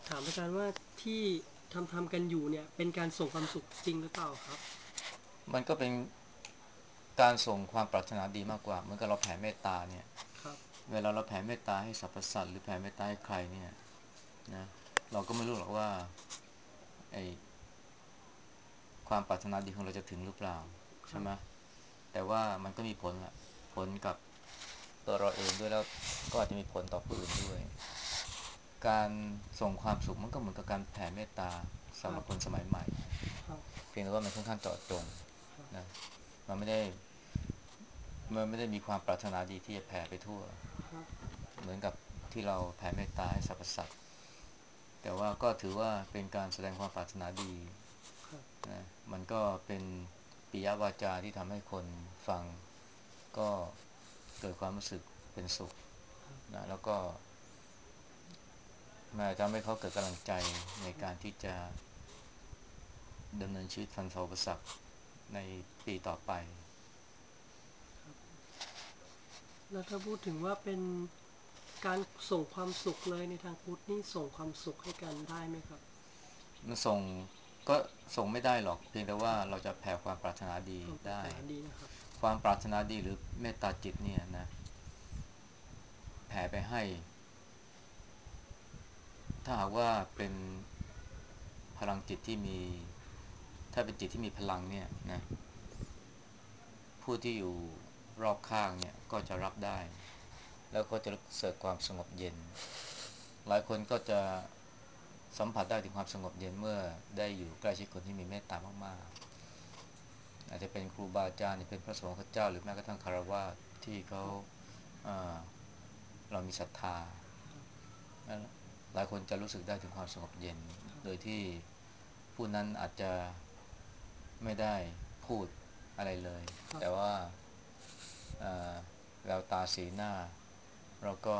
ถามอาจารย์ว่าที่ทำกันอยู่เนี่ยเป็นการส่งความสุขจริงหรือเปล่าครับมันก็เป็นการส่งความปรารถนาดีมากกว่าเหมือนกับเราแผ่เมตตาเนี่ยครับเวลาเราแผ่เมตตาให้สรรพสัตว์หรือแผ่เมตตาให้ใครเนี่ยนะเราก็ไม่รู้หรอกว่าไอ้ความปรารถนาดีของเราจะถึงหรือเปล่าครับใช่ไหมแต่ว่ามันก็มีผลละผลกับตัวเราเองด้วยแล้วก็อาจจะมีผลต่อผู้อื่นด้วยการส่งความสุขมันก็เหมือนกับการแผ่เมตตาคสำหรับรับคนสมัยใหม่ครับเพียงแต่ว่ามันค่อนข้างเจาะจงครับนะมันไม่ได้มันไม่ได้มีความปรารถนาดีที่จะแผ่ไปทั่วครับเหมือนกับที่เราแผ่เมตตาให้สรรพสัตว์แต่ว่าก็ถือว่าเป็นการแสดงความปรารถนาดีครับนะมันก็เป็นปิยวาจาที่ทำให้คนฟังก็เกิดความรู้สึกเป็นสุขนะแล้วก็มันอาจจะทำให้เขาเกิดกำลังใจในการที่จะดำเนินชีวิตฟันฝ่าอุปสรรคในปีต่อไปแล้วถ้าพูดถึงว่าเป็นการส่งความสุขเลยในทางพุทธนี่ส่งความสุขให้กันได้ไหมครับมันส่งก็ส่งไม่ได้หรอกเพียงแต่คว่ารับเราจะแผ่ความปรารถนาดีความปรารได้ถนาดีนะครับความปรารถนาดีหรือเมตตาจิตเนี่ยนะ แผ่ไปให้ถ้าหากว่าเป็นพลังจิตที่มีถ้าเป็นจิตที่มีพลังเนี่ยนะผู้ที่อยู่รอบข้างเนี่ยก็จะรับได้แล้วก็จะรู้สึกความสงบเย็นหลายคนก็จะสัมผัสได้ถึงความสงบเย็นเมื่อได้อยู่ใกล้ชิดคนที่มีเมตตามากๆอาจจะเป็นครูบาอาจารย์เป็นพระสงฆ์พระเจ้าหรือแม้กระทั่งคารวะที่เขาครับอ่าเรามีศรัทธา หลายคนจะรู้สึกได้ถึงความสงบเย็นโดยที่ผู้นั้นอาจจะไม่ได้พูดอะไรเลยครับแต่ว่าแววตาสีหน้าแล้วก็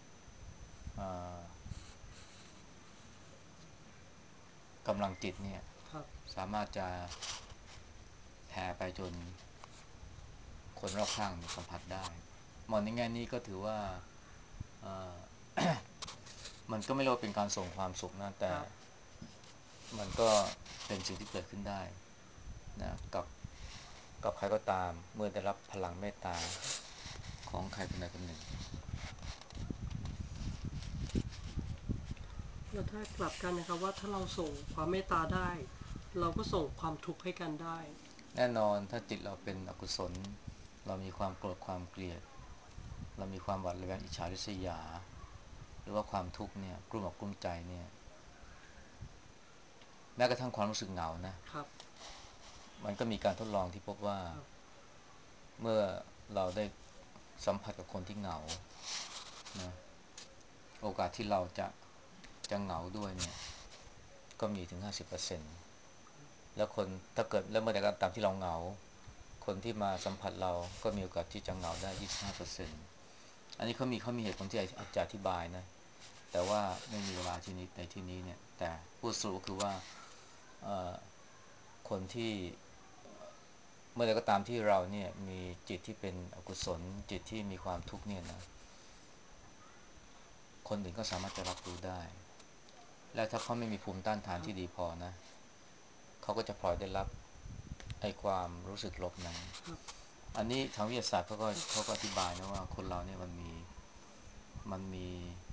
กำลังจิตเนี่ยครับสามารถจะแผ่ไปจนคนรอบข้างสัมผัสได้มองในแง่นี้ก็ถือว่ามันก็ไม่เรียกว่าเป็นการส่งความสุขนะคแต่รับมันก็เป็นสิ่งที่เกิดขึ้นได้นะกับใครก็ตามเมื่อได้รับพลังเมตตาของใครคนใดคนหนึ่งแล้วถ้ากลับกันนะครับว่าถ้าเราส่งความเมตตาได้เราก็ส่งความทุกข์ให้กันได้แน่นอนถ้าจิตเราเป็นอกุศลเรามีความโกรธความเกลียดเรามีความหวาดระแวงอิจฉาริษยาหรือว่าความทุกข์เนี่ยกลุ้มอกกลุ้มใจเนี่ยแม้กระทั่งความรู้สึกเหงานะครับมันก็มีการทดลองที่พบว่าครับเมื่อเราได้สัมผัสกับคนที่เหงานะโอกาสที่เราจะเหงาด้วยเนี่ยก็มีถึง50%แล้วคนถ้าเกิดแล้วเมื่อใดก็ตามที่เราเหงาคนที่มาสัมผัสเราก็มีโอกาสที่จะเหงาได้25%อันนี้เขามีเหตุผลที่จะอธิบายนะแต่ว่าไม่มีเวลาที่นี้ในที่นี้เนี่ยแต่พูดสรุปก็คือว่าคนที่เมื่อใดก็ตามที่เราเนี่ยมีจิตที่เป็นอกุศลจิตที่มีความทุกข์เนี่ยนะคนอื่นก็สามารถจะรับรู้ได้และถ้าเขาไม่มีภูมิต้านทานครับที่ดีพอนะเขาก็จะพลอยได้รับไอ้ความรู้สึกลบนั้นครับอันนี้ทางวิทยาศาสตร์เขาก็อธิบายนะว่าคนเราเนี่ยมันมี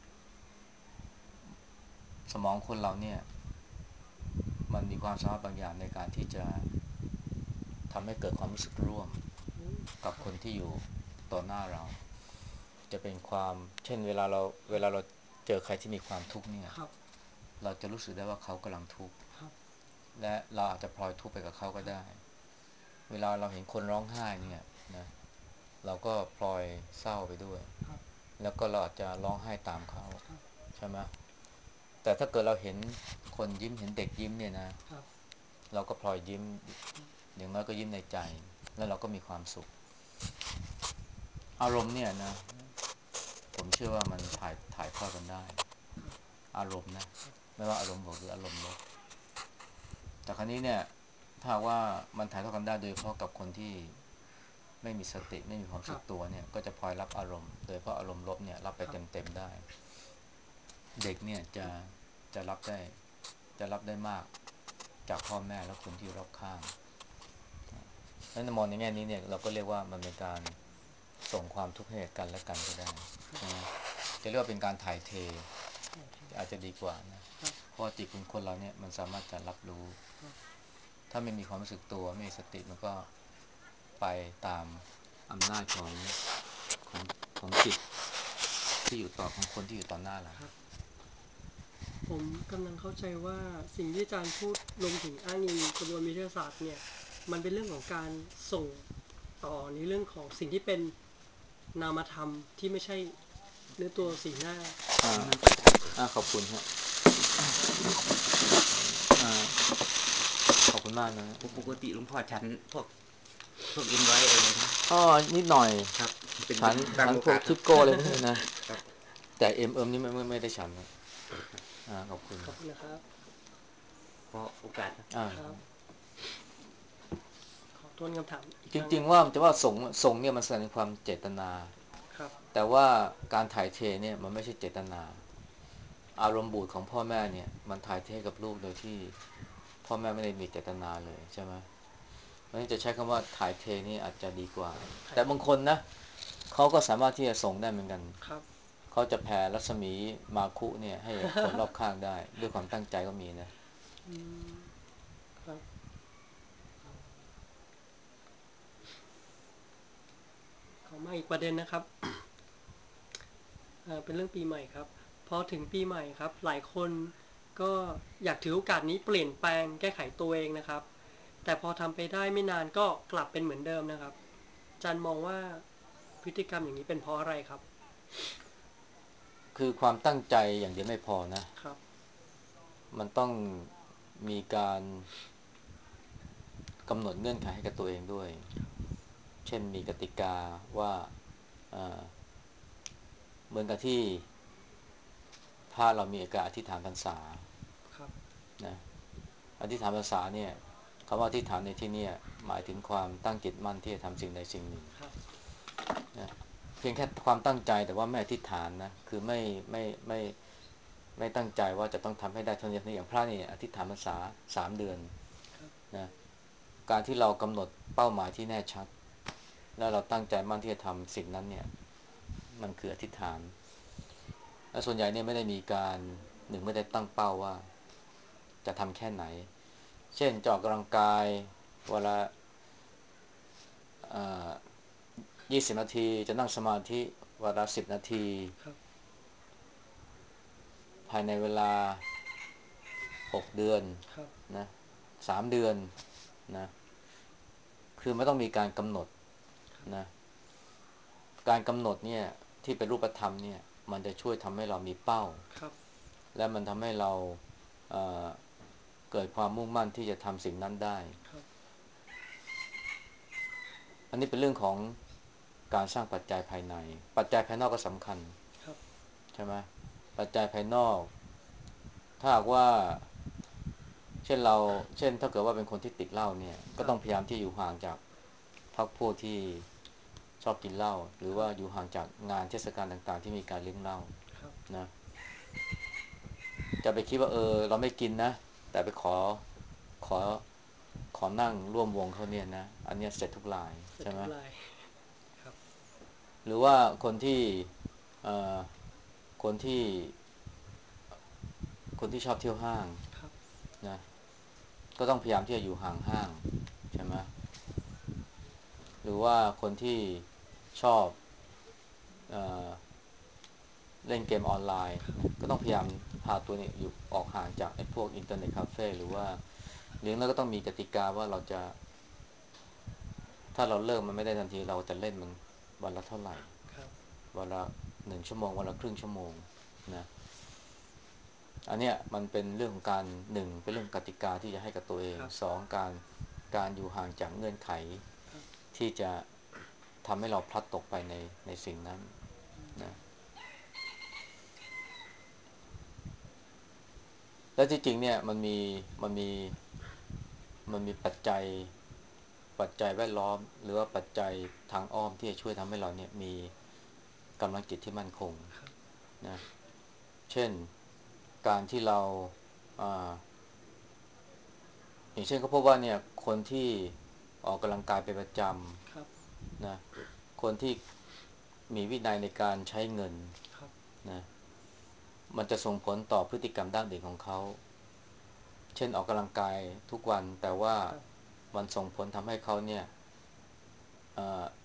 สมองคนเราเนี่ยมันมีความสามารถบางอย่างในการที่จะทำให้เกิดความรู้สึกร่วมโอ้กับครับคนที่อยู่ต่อหน้าเราจะเป็นความเช่นเวลาเราเจอใครที่มีความทุกข์เนี่ยครับเราจะรู้สึกได้ว่าเขากำลังทุกข์ครับและเราอาจจะพลอยทุกข์ไปกับเขาก็ครับได้เวลาเราเห็นคนร้องไห้เนี่ยนะเราก็พลอยเศร้าไปด้วยครับแล้วก็เราอาจจะร้องไห้ตามเขาครับใช่ไหมแต่ถ้าเกิดเราเห็นคนยิ้มเห็นเด็กยิ้มเนี่ยนะครับเราก็พลอยยิ้มอย่างน้อยก็ยิ้มในใจแล้วเราก็มีความสุขอารมณ์เนี่ยนะผมเชื่อว่ามันถ่ายทอดกันได้อารมณ์นะไม่ว่าอารมณ์บวกหรืออารมณ์ลบแต่ครั้นี้เนี่ยถ้าว่ามันถ่ายทอดกันได้โดยเฉพาะกับคนที่ไม่มีสติไม่มีความครับสึกตัวเนี่ยก็จะพลอยรับอารมณ์โดยเฉพาะอารมณ์ลบเนี่ยรับไปครับเต็มๆได้เด็กเนี่ยจะครับจะรับได้จะรับได้มากจากพ่อแม่และคนที่อยู่รอบข้างนั้นมองในแง่นี้เนี่ยเราก็เรียกว่ามันเป็นการส่งความทุกข์ให้กันและกันก็ได้นะจะเรียกว่าเป็นการถ่ายเทอาจจะดีกว่านะเพราะจิตของคนเราเนี่ยมันสามารถจะรับรู้ถ้าไม่มีความรู้สึกตัวไม่มีสติมันก็ไปตามอำนาจของของจิตที่อยู่ต่อของคนที่อยู่ต่อหน้าเราผมกำลังเข้าใจว่าสิ่งที่อาจารย์พูดรวมถึงอ้างอิงกระบวนวิทยาศาสตร์เนี่ยมันเป็นเรื่องของการส่งต่อในเรื่องของสิ่งที่เป็นนามธรรมที่ไม่ใช่เนื้อตัวสีหน้าขอบคุณครับขอบคุณมากนะปกติหลวงพ่อฉันพวกอินไว้เองนิดหน่อยครับเป็นฉันพวกทิปโก้อะไรพวกนี้นะแต่นี่ไม่ได้ฉันนะขอบคุณนะครับเพราะโอกาสครับขอทวนคำถามอีกจริงๆว่าจะว่าส่งเนี่ยมันแสดงความเจตนาครับแต่ว่าการถ่ายเทเนี่ยมันไม่ใช่เจตนาอารมณ์บูดของพ่อแม่เนี่ยมันถ่ายเทกับลูกโดยที่พ่อแม่ไม่ได้มีเจตนาเลยใช่ไหมมันจะใช้คำว่าถ่ายเทนี่อาจจะดีกว่าแต่บางคนนะเขาก็สามารถที่จะส่งได้เหมือนกันครับเขาจะแผ่รัศมีมาคุเนี่ยให้คนรอบข้างได้ด้วยความตั้งใจก็มีนะครับขอมาอีกประเด็นนะครับเป็นเรื่องปีใหม่ครับพอถึงปีใหม่ครับหลายคนก็อยากถือโอกาสนี้เปลี่ยนแปลงแก้ไขตัวเองนะครับแต่พอทำไปได้ไม่นานก็กลับเป็นเหมือนเดิมนะครับอาจารย์มองว่าพฤติกรรมอย่างนี้เป็นเพราะอะไรครับคือความตั้งใจอย่างเดียวไม่พอนะครับมันต้องมีการกำหนดเงื่อนไขให้กับตัวเองด้วยเช่นมีกติกาว่าเหมือนกับที่ถ้าเรามีการอธิษฐานพรรษานะอธิษฐานพรรษาเนี่ยคำว่าอธิษฐานในที่นี้หมายถึงความตั้งจิตมั่นที่จะทำสิ่งใดสิ่งหนึ่งนะเพียงแค่ความตั้งใจแต่ว่าไม่อธิษฐานนะคือไม่ตั้งใจว่าจะต้องทำให้ได้เท่านี้อย่างพระนี่อธิษฐานพรรษา3 เดือนนะการที่เรากำหนดเป้าหมายที่แน่ชัดแล้วเราตั้งใจมั่นที่จะทำสิ่งนั้นเนี่ยมันคืออธิษฐานและส่วนใหญ่เนี่ยไม่ได้มีการไม่ได้ตั้งเป้าว่าจะทำแค่ไหนเช่นจะออกกำลังกายเวลา20 นาทีจะนั่งสมาธิวันละ10 นาทีภายในเวลา6 เดือนนะ3 เดือนนะคือไม่ต้องมีการกำหนดนะการกำหนดเนี่ยที่เป็นรูปธรรมเนี่ยมันจะช่วยทำให้เรามีเป้าและมันทำให้เราเเกิดความมุ่งมั่นที่จะทำสิ่งนั้นได้อันนี้เป็นเรื่องของการสร้างปัจจัยภายในปัจจัยภายนอกก็สำคัญใช่ไหมปัจจัยภายนอกถ้าหากว่าเช่นถ้าเกิดว่าเป็นคนที่ติดเหล้าเนี่ยก็ต้องพยายามที่อยู่ห่างจากพรรคพวกที่ชอบกินเหล้าหรือว่าอยู่ห่างจากงานเทศกาลต่างๆที่มีการเลี้ยงเหล้านะจะไปคิดว่าเราไม่กินนะแต่ไปขอนั่งร่วมวงเขาเนี่ยนะอันนี้เสร็จทุกรายใช่ไหมหรือว่าคนที่เอ่อคนที่ชอบเที่ยวห้างนะก็ต้องพยายามที่จะอยู่ห่างห้างใช่ไหมหรือว่าคนที่ชอบเอ่อเล่นเกมออนไลน์นะก็ต้องพยายามพาตัวนี้อยู่ออกห่างจากไอ้พวกอินเทอร์เน็ตคาเฟ่หรือว่าเลี้ยงแล้วก็ต้องมีกติกาว่าเราจะถ้าเราเลิกมันไม่ได้ทันทีเราจะเล่นมันวันละเท่าไหร่วันละ1 ชั่วโมงวันละครึ่งชั่วโมงนะอันเนี้ยมันเป็นเรื่องของการเป็นเรื่องกติกาที่จะให้กับตัวเอง2การอยู่ห่างจากเงื่อนไขที่จะทำให้เราพลัดตกไปในสิ่งนั้นนะและที่จริงเนี่ยมันมีปัจจัยแวดล้อมหรือว่าปัจจัยทางอ้อมที่จะช่วยทำให้เราเนี่ยมีกำลังจิตที่มั่นคงนะเช่นการที่เราอ่าอย่างเช่นเขาพบว่าเนี่ยคนที่ออกกำลังกายเป็นประจครับำนะคนที่มีวินัยในการใช้เงินครับนะมันจะส่งผลต่อพฤติกรรมด้านอื่นของเขาเช่นออกกำลังกายทุกวันแต่ว่าครับมันส่งผลทำให้เขาเนี่ยเอ่อ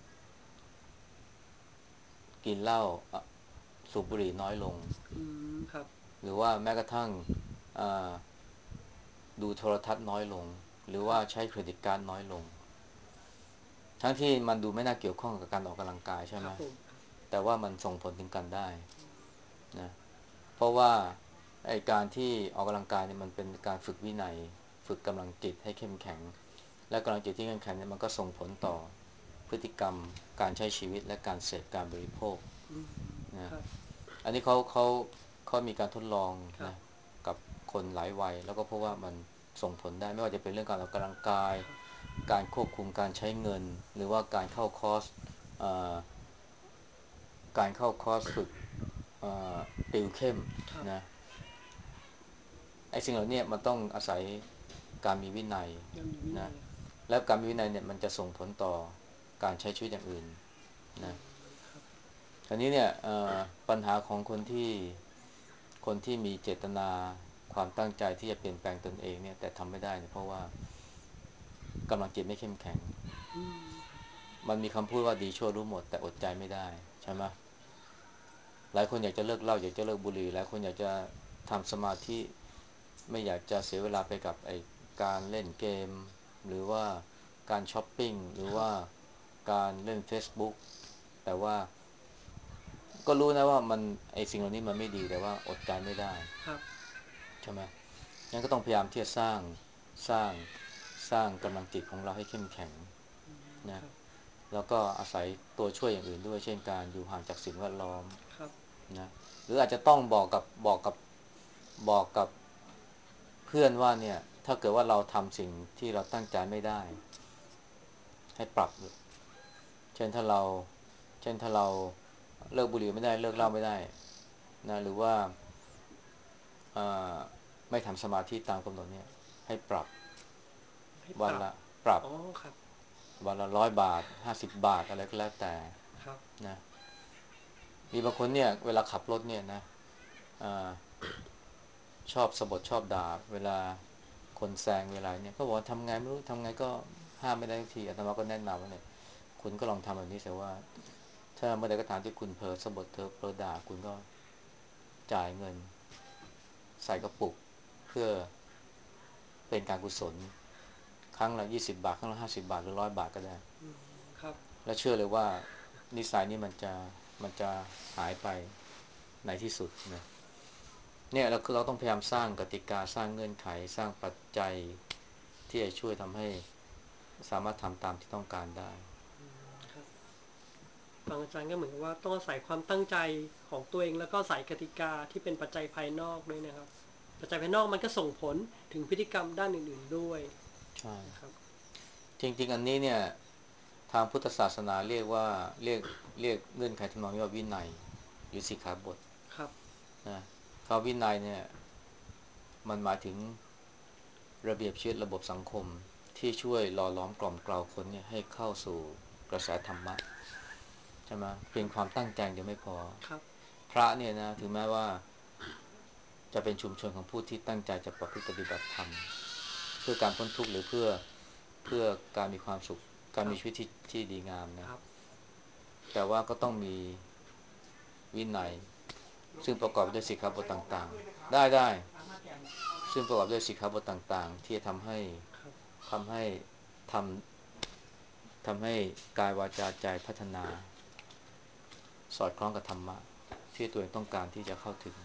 กินเหล้าสูบบุหรี่น้อยลงครับหรือว่าแม้กระทั่งเอ่อดูโทรทัศน์น้อยลงหรือว่าครับใช้เครดิตการ์ดน้อยลงทั้งที่มันดูไม่น่าเกี่ยวข้องกับการออกกำลังกายใช่ไหมครับผมแต่ว่ามันส่งผลถึงกันได้นะเพราะว่าไอการที่ออกกำลังกายเนี่ยมันเป็นการฝึกวินัยฝึกกำลังจิตให้เข้มแข็งและกำลังจิตที่เข้มแข็งเนี่ยมันก็ส่งผลต่อพฤติกรรมการใช้ชีวิตและการเสพการบริโภคนะครับอันนี้เขามีการทดลองครับนะกับคนหลายวัยแล้วก็เพราะว่ามันส่งผลได้ไม่ว่าจะเป็นเรื่องการออกกำลังกายครับการควบคุมการใช้เงินหรือว่าการเข้าคอร์สเอ่อการเข้าคอร์สฝึกเอ่อติวเข้มครับนะไอ้สิ่งเหล่านี้มันต้องอาศัยการมีวินัยยังมีวินันะยและการมีวินัยเนี่ยมันจะส่งผลต่อการใช้ชีวิตอย่างอื่นนะครับทีนี้เนี่ยปัญหาของคนที่มีเจตนาความตั้งใจที่จะเปลี่ยนแปลงตนเองเนี่ยแต่ทำไม่ได้เนี่ยเพราะว่ากำลังจิตไม่เข้มแข็งมันมีคำพูดว่าดีชั่วรู้หมดแต่อดใจไม่ได้ใช่ไหมหลายคนอยากจะเลิกเหล้าอยากจะเลิกบุหรี่หลายคนอยากจะทำสมาธิไม่อยากจะเสียเวลาไปกับไอการเล่นเกมหรือว่าการช้อปปิ้งหรือว่าครับการเล่น Facebook แต่ว่าก็รู้นะว่ามันไอสิ่งเหล่านี้มันไม่ดีแต่ว่าอดใจไม่ได้ครับใช่ไหมงั้นก็ต้องพยายามที่จะสร้างสร้างกำลังจิตของเราให้เข้มแข็งนะครับแล้วก็อาศัยตัวช่วยอย่างอื่นด้วยเช่นการอยู่ห่างจากสิ่งแวดล้อมครับนะหรืออาจจะต้องบอกกับเพื่อนว่าเนี่ยถ้าเกิดว่าเราทำสิ่งที่เราตั้งใจไม่ได้ให้ปรับเช่นถ้าเราเช่นถ้าเราเลิกบุหรี่ไม่ได้เลิกครับเหล้าไม่ได้นะหรือว่าเอ่อไม่ทำสมาธิตามกำหนดเนี่ยให้ปรับให้ปวันรับละปรับอ๋อครับวันละ100 บาท50 บาทอะไรก็แล้วแต่ครับนะมีบางคนเนี่ยเวลาขับรถเนี่ยนะอ่าชอบสะบดชอบด่าเวลาคนแซงเวลาเนี่ยก็บอกว่าทำไงไม่รู้ทำไงก็ห้ามไม่ได้ทุกทีอาตมาก็แนะนำว่าเนี่ยคุณก็ลองทำแบบนี้แต่ว่าถ้าเมื่อใดก็ตามที่คุณเผลอสะบดเธอเผลอด่าคุณก็จ่ายเงินใส่กระปุกเพื่อเป็นการกุศลครั้งละ20 บาทครั้งละ50 บาทหรือ100 บาทก็ได้ครับและเชื่อเลยว่านิสัยนี้มันจะหายไปในที่สุดนะเนี่ยเราต้องพยายามสร้างกติกาสร้างเงื่อนไขสร้างปัจจัยที่จะช่วยทำให้สามารถทำตามที่ต้องการได้ครับฟังอาจารย์ก็เหมือนกับว่าต้องอาศัยความตั้งใจของตัวเองแล้วก็ใส่กติกาที่เป็นปัจจัยภายนอกด้วยนะครับปัจจัยภายนอกมันก็ส่งผลถึงพฤติกรรมด้านอื่นๆด้วยใช่นะครับจริงๆอันนี้เนี่ยทางพุทธศาสนาเรียกว่าเรียกเรียกเงื่อนไขทำนองนี้ว่าวินัยหรือสิกขาบทครับนะคำวินัยเนี่ยมันหมายถึงระเบียบชีวิตระบบสังคมที่ช่วยหล่อหลอมกล่อมเกลาคนเนี่ยให้เข้าสู่กระแสธรรมะใช่ไหมเพียงความตั้งใจยังไม่พอครับพระเนี่ยนะถึงแม้ว่าจะเป็นชุมชนของผู้ที่ตั้งใจจะประพฤติปฏิบัติธรรมเพื่อการพ้นทุกข์หรือเพื่อการมีความสุขการครับมีชีวิตที่ดีงามนะครับแต่ว่าก็ต้องมีวินัยซึ่งประกอบด้วยสิกขาบทต่างๆได้ซึ่งประกอบด้วยสิกขาบทต่างๆที่จะครับทำให้ททำให้กายวาจาใจพัฒนาสอดคล้องกับธรรมะที่ตัวเองต้องการที่จะเข้าถึง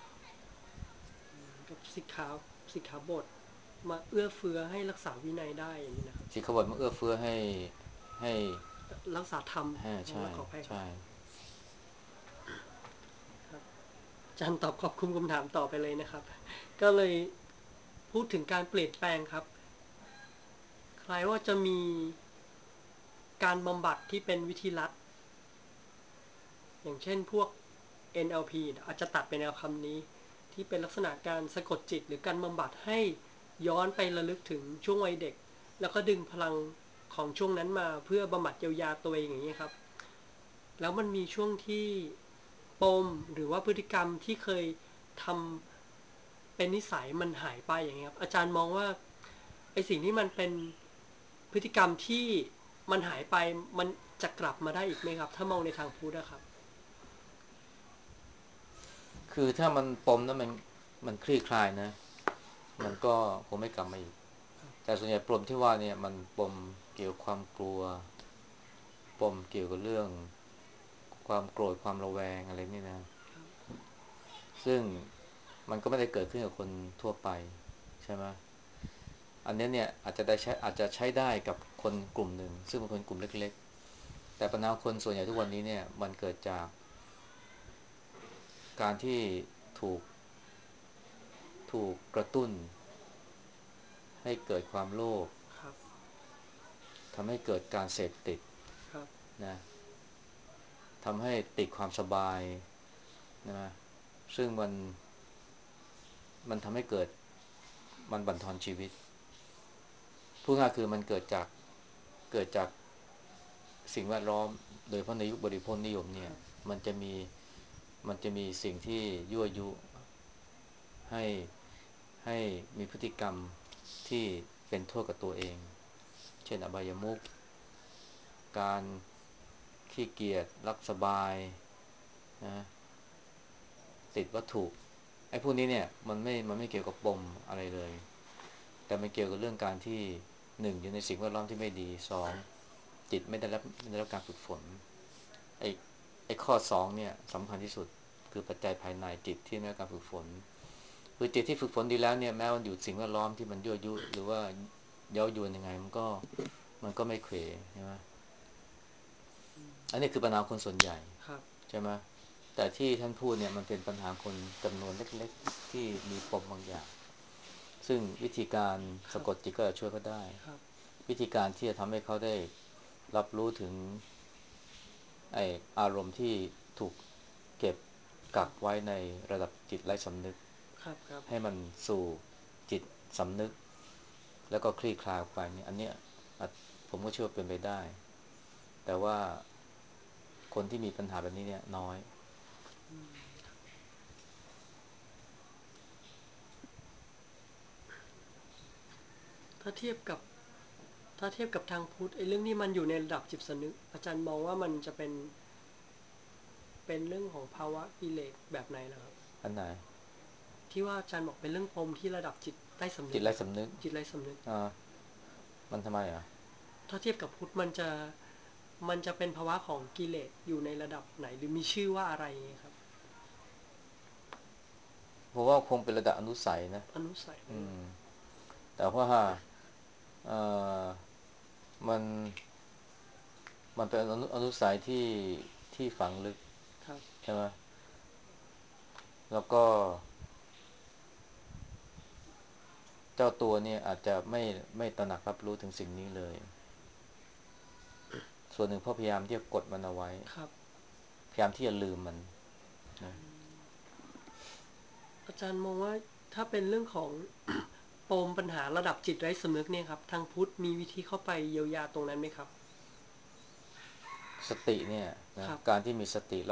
กับสิกขาบทมาเอื้อเฟื้อให้รักษาวินัยได้อย่างนี้นะครับสิกขาบทมันเอื้อเฟื้อให้รักษาธรรมใช่แล้วขออภัยครับใช่อาจารย์ตอบขอบคุณคำถามต่อไปเลยนะครับก็เลยพูดถึงการเปลี่ยนแปลงครับคล้ายว่าจะมีการบำบัดที่เป็นวิธีรัดอย่างเช่นพวก NLP อาจจะตัดไปแนวคำนี้ที่เป็นลักษณะการสะกดจิตหรือการบำบัดให้ย้อนไประลึกถึงช่วงวัยเด็กแล้วก็ดึงพลังของช่วงนั้นมาเพื่อบำบัดเยียวยาตัวเองอย่างนี้ครับแล้วมันมีช่วงที่ปมหรือว่าพฤติกรรมที่เคยทำเป็นนิสัยมันหายไปอย่างเงี้ยครับอาจารย์มองว่าไอสิ่งที่มันเป็นพฤติกรรมที่มันหายไปมันจะกลับมาได้อีกไหมครับถ้ามองในทางพุทธอะครับคือถ้ามันปมแล้วมันคลี่คลายนะมันก็คงไม่กลับมาอีกแต่ส่วนใหญ่ปมที่ว่าเนี่ยมันปมเกี่ยวกับความกลัวปมเกี่ยวกับเรื่องความโกรธความระแวงอะไรนี่นะซึ่งมันก็ไม่ได้เกิดขึ้นกับคนทั่วไปใช่ไหมอันนี้เนี่ยอาจจะใช้ได้กับคนกลุ่มหนึ่งซึ่งเป็นคนกลุ่มเล็กๆแต่ปัญหาคนส่วนใหญ่ทุกวันนี้เนี่ยมันเกิดจากการที่ถูกถูกกระตุ้นให้เกิดความโลภครับทำให้เกิดการเสพติดครับนะทำให้ติดความสบายนะซึ่งมันทำให้มันบั่นทอนชีวิตพูดง่ายคือมันเกิดจากสิ่งแวดล้อมโดยเฉพาะในยุคบริโภคนิยมเนี่ยมันจะมีมันจะมีสิ่งที่ยั่วยุให้ให้มีพฤติกรรมที่เป็นโทษกับตัวเองเช่นอบายมุขการขี้เกียจรักสบายนะติดวัตถุไอ้พวกนี้เนี่ยมันไม่เกี่ยวกับปมอะไรเลยแต่มันเกี่ยวกับเรื่องการที่หนึ่งอยู่ในสิ่งแวดล้อมที่ไม่ดีสองจิตไม่ได้รับการฝึกฝนไอ้ไอ้ข้อสองเนี่ยสำคัญที่สุดคือปัจจัยภายในจิตที่ไม่ได้รับการฝึกฝนคือจิตที่ฝึกฝนดีแล้วเนี่ยแม้มันอยู่สิ่งแวดล้อมที่มันยั่วยุหรือว่าเย้ายวนยังไงมันก็ไม่เขวใช่ไหมอันนี้คือปัญหาคนส่วนใหญ่ครับใช่ไหมแต่ที่ท่านพูดเนี่ยมันเป็นปัญหาคนจำนวนเล็กๆที่มีปมบางอย่างซึ่งวิธีการครับสะกดจิตก็จะช่วยเขาได้ครับวิธีการที่จะทำให้เขาได้รับรู้ถึงไออารมณ์ที่ถูกเก็บกักไว้ในระดับจิตไร้สำนึกครับครับให้มันสู่จิตสำนึกแล้วก็คลี่คลายออกไปเนี่ยอันเนี้ยผมก็เชื่อว่าเป็นไปได้แต่ว่าคนที่มีปัญหาแบบนี้เนี่ยน้อยถ้าเทียบกับถ้าเทียบกับทางพุทธไอ้เรื่องนี้มันอยู่ในระดับจิตสำนึกอาจารย์มองว่ามันจะเป็นเรื่องของภาวะกิเลสแบบไหนล่ะครับอันไหนที่ว่าอาจารย์บอกเป็นเรื่องปมที่ระดับจิตใต้สำนึจิตกอะครับไร้สำนึกจิตไร้สำนึกอ่ามันทำไมอ่ะถ้าเทียบกับพุทธมันจะเป็นภาวะของกิเลสอยู่ในระดับไหนหรือมีชื่อว่าอะไรอย่างเงี้ยครับเพราะว่าคงเป็นระดับอนุสัยนะอนุสัยอืมแต่ว่าเอ่อมันมันเป็นอนุสัยที่ฝังลึกครับใช่ไหมแล้วก็เจ้าตัวเนี่ยอาจจะไม่ตระหนักรับรู้ถึงสิ่งนี้เลยส่วนหนึ่งเพราะพยายามที่จะกดมันเอาไว้ครับพยายามที่จะลืมมันนะอาจารย์มองว่าถ้าเป็นเรื่องของปมปัญหาระดับจิตไร้สำนึกเนี่ยครับทางพุทธมีวิธีเข้าไปเยียวยาตรงนั้นไหมครับสติเนี่ยคนะรับการที่มีสติ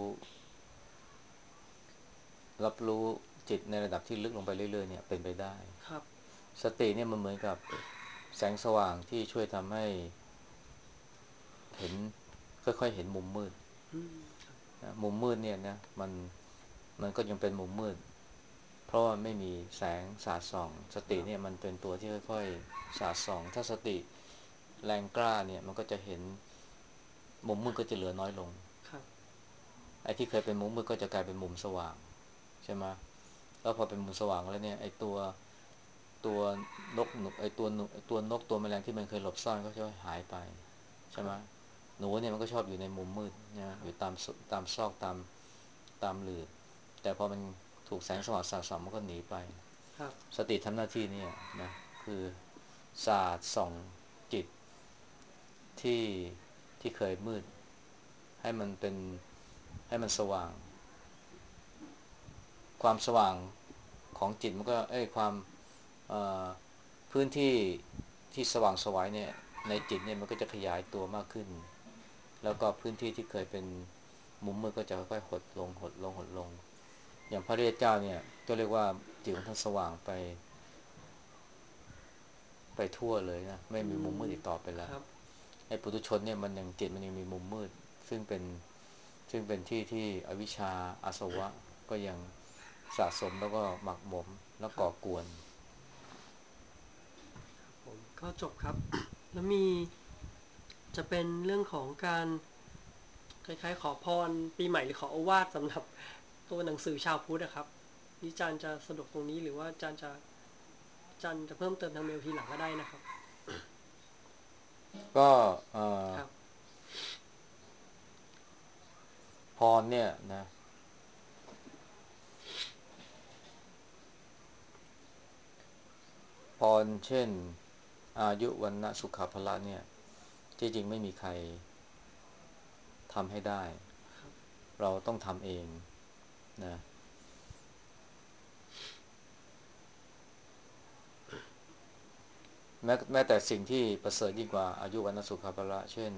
รับรู้จิตในระดับที่ลึกลงไปเรื่อยๆเนี่ยเป็นไปได้ครับสติเนี่ยมันเหมือนกับแสงสว่างที่ช่วยทำให้เห็นค่อยๆเห็นมุมมืดอืมครับนะมุมมืดเนี่ยนะมันก็ยังเป็นมุมมืดเพราะว่าไม่มีแสงสาดส่องสติเนี่ยมันเป็นตัวที่ค่อยๆสาดส่องถ้าสติแรงกล้าเนี่ยมันก็จะเห็นมุมมืดก็จะเหลือน้อยลงครับไอ้ที่เคยเป็นมุมมืดก็จะกลายเป็นมุมสว่างใช่ไหมแล้วพอเป็นมุมสว่างแล้วเนี่ยไอ้ตัวนกหนูไอ้ตัวนกตัวแมลงที่มันเคยหลบซ่อนก็จะหายไปใช่ไหมครับหนูเนี่ยมันก็ชอบอยู่ในมุมมืดนะครับอยู่ตามซอกตามหลืบแต่พอมันถูกแสงสว่างสาดส่องมันก็หนีไปครับสติทำหน้าที่เนี่ยนะคือสาดส่องจิตที่ที่เคยมืดให้มันเป็นให้มันสว่างความสว่างของจิตมันก็ความเอ่อพื้นที่ที่สว่างไสวเนี่ยในจิตเนี่ยมันก็จะขยายตัวมากขึ้นแล้วก็พื้นที่ที่เคยเป็นมุมมืดก็จะค่อยๆหดลงหดลงหดลงอย่างพระริยเจ้าเนี่ยก็เรียกว่าจิตของท่านสว่างไปทั่วเลยนะไม่มีมุมมืดอีกต่อไปแล้วครับไอ้ปุถุชนเนี่ยมันยังจิตมันยังมีมุมมืดซึ่งเป็นที่ที่อวิชชาอาสวะก็ยังสะสมแล้วก็หมักหมมแล้วครับก่อกวนผมก็จบครับ แล้วมีจะเป็นเรื่องของการคล้ายๆขอพรปีใหม่หรือขอโอวาทสำหรับตัวหนังสือชาวพุทธนะครับนี่อาจารย์จะสะดวกตรงนี้หรือว่าอาจารย์จะเพิ่มเติมทางเมลทีหลังก็ได้นะครับก็ครับพรเนี่ยนะพรเช่นอายุวันนะสุขภละเนี่ยที่จริงไม่มีใครทำให้ได้เราต้องทำเองนะแม้แต่สิ่งที่ประเสริฐยิ่งกว่าอายุวันนะสุขภละเช่น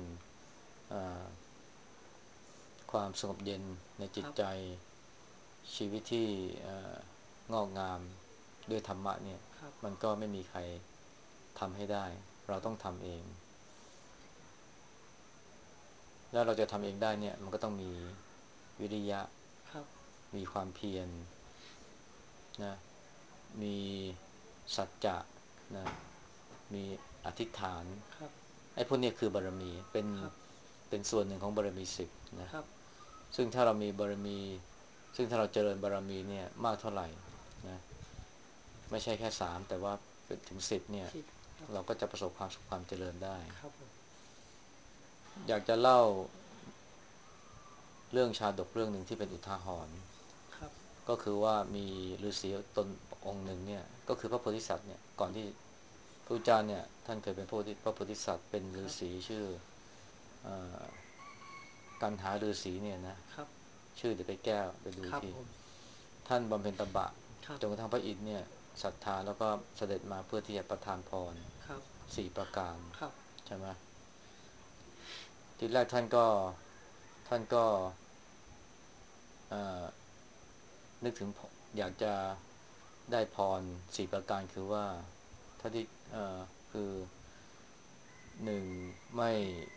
ความสงบเย็นในคจิตรับใจชีวิตที่งอกงามด้วยธรรมะเนี่ยครับมันก็ไม่มีใครทำให้ได้เราต้องทำเองแล้วเราจะทำเองได้เนี่ยมันก็ต้องมีวิริยะครับมีความเพียรนะมีสัจจะนะมีอธิษฐานครับไอ้พวกนี้คือบารมีครับเป็นส่วนหนึ่งของบารมี10นะครับซึ่งถ้าเรามีบารมีซึ่งถ้าเราเจริญบารมีเนี่ยมากเท่าไหร่นะไม่ใช่แค่3แต่ว่าเป็นถึง10เนี่ยสิบครับเราก็จะประสบความสุขความเจริญได้ครับผมอยากจะเล่าเรื่องชาดกเรื่องหนึ่งที่เป็นอุทาหรณ์ครับก็คือว่ามีฤาษีตนองค์หนึ่งเนี่ยก็คือพระโพธิสัตว์เนี่ยก่อนที่พระพุทธเจ้าเนี่ยท่านเคยเป็นพระโพธิสัตว์เป็นฤาครับษีชื่อเอ่อกันหาฤาษีเนี่ยนะครับชื่อเดี๋ยวไปแก้วไปดูที่ครับผมท่านบำเพ็ญตบะครับจนกระทั่งพระอินทร์เนี่ยศรัทธาแล้วก็เสด็จมาเพื่อที่จะประทานพรครับ 4ประการครับใช่ไหมทีแรกท่านก็เอ่อนึกถึงอยากจะได้พร4ประการคือว่าถ้าที่คือ1ไม่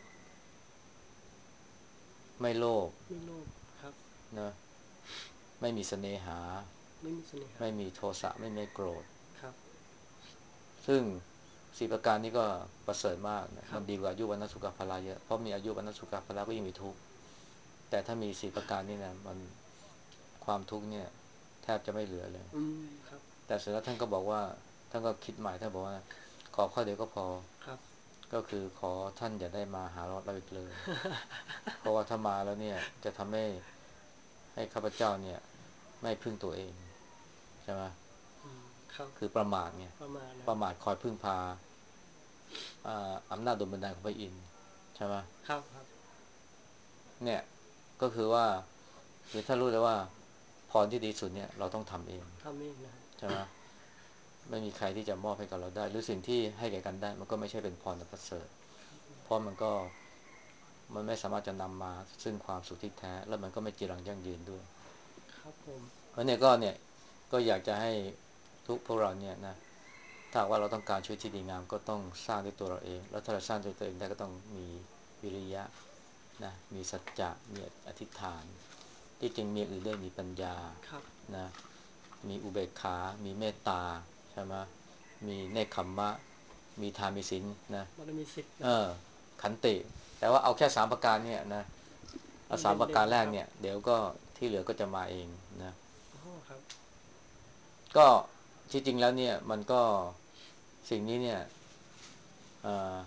ไม่โลภไม่โลภครับนะไม่มีเสน่หาไม่มีเสน่หาไม่มีโทสะไม่มีโกรธครับซึ่ง4ประการนี้ก็ประเสริฐมากนะครับมันดีกว่าอายุวันะสุขภาละเยอะเพราะมีอายุวันะสุขภาละก็ยังมีทุกข์แต่ถ้ามี4 ประการนี่นะมันความทุกข์เนี่ยแทบจะไม่เหลือเลยอืมครับแต่เสร็จแล้วท่านก็บอกว่าท่านก็คิดใหม่ท่านบอกว่าขอข้อเดียวก็พอครับก็คือขอท่านอย่าได้มาหาเราอีกเลย เพราะว่าถ้ามาแล้วเนี่ยจะทำให้ข้าพเจ้าเนี่ยไม่พึ่งตัวเองใช่ไหมอืมครับคือประมาทไงประมาณนะครับประมาทคอยพึ่งพาอำนาจดลบันดาลของพระอินทร์ใช่ไหมครับครับเนี่ยก็คือว่าคือถ้ารู้เลยว่าพรที่ดีสุดเนี่ยเราต้องทำเองทำเองนะครับใช่ไหมไม่มีใครที่จะมอบให้กับเราได้หรือสิ่งที่ให้แก่กันได้มันก็ไม่ใช่เป็นพรอันประเสริฐครับผมเพราะมันไม่สามารถจะนำมาซึ่งความสุขที่แท้แล้วมันก็ไม่จีรังยั่งยืนด้วยครับผมเพราะเนี่ยก็อยากจะให้พวกเราเนี่ยนะถ้าว่าเราต้องการชีวิตที่ดีงามก็ต้องสร้างด้วยตัวเราเองแล้วถ้าเราสร้างด้วยตัวเองได้ก็ต้องมีวิริยะนะมีสัจจะมีอธิษฐานที่จริงมีอื่นด้วยมีปัญญาครับนะมีอุเบกขามีเมตตาใช่ไหมมีเนคขมมะมีทานมีศีลนะบารมีสิบนะครับเออขันติแต่ว่าเอาแค่3 ประการเนี่ยนะเอาสามประเด่นๆนะครับการแรกเนี่ยเดี๋ยวก็ที่เหลือก็จะมาเองนะอ๋อครับก็ที่จริงแล้วเนี่ยมันก็สิ่งนี้เนี่ยเอ่อ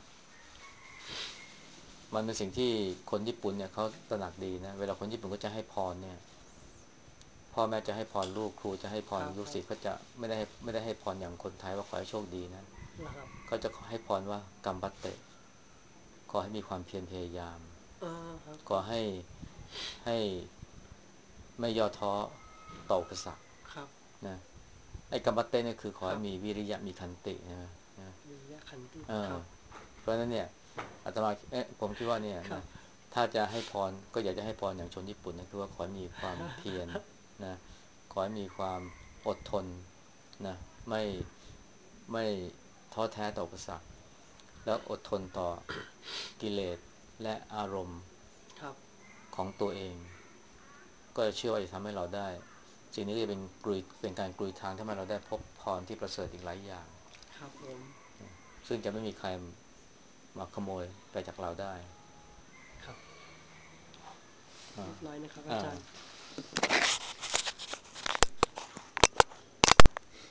มันเป็นสิ่งที่คนญี่ปุ่นเนี่ยเขาตระหนักดีนะเวลาคนญี่ปุ่นก็จะให้พรเนี่ยพ่อแม่จะให้พรลูกครูจะให้พครับครับรลูกศิษย์ก็จะไม่ได้ให้พรอย่างคนไทยว่าขอให้โชคดีนะนะครับก็จะขอให้พรว่ากัมบัตเตะขอให้มีความเพียรพยายามอ่าครับขอให้ไม่ย่อท้อต่ออุปสรรคนะไอ้กัมบัตเตเนี่ยคือขอครัให้บมีวิริยะมีขันตินะนะวิริยะขันติเออครับเพราะฉะนั้นเนี่ยอาตมาผมคิดว่าเนี่ยนะครับถ้าจะให้พรก็อยากจะให้พรอย่างชนญี่ปุ่นนะคือว่าขอให้มีความเพียรนะขอให้มีความอดทนนะไม่ท้อแท้ต่ออุปสรรคแล้วอดทนต่อกิเลสและอารมณ์ครับของตัวเองก็เชื่อว่าจะทำให้เราได้สิ่งนี้จะเป็นการกลุยทางทำให้เราได้พบพรที่ประเสริฐอีกหลายอย่างครับผมซึ่งจะไม่มีใครมาขโมยไปจากเราได้ครับอ่าเรียบร้อยนะครับอาอ่าจารย์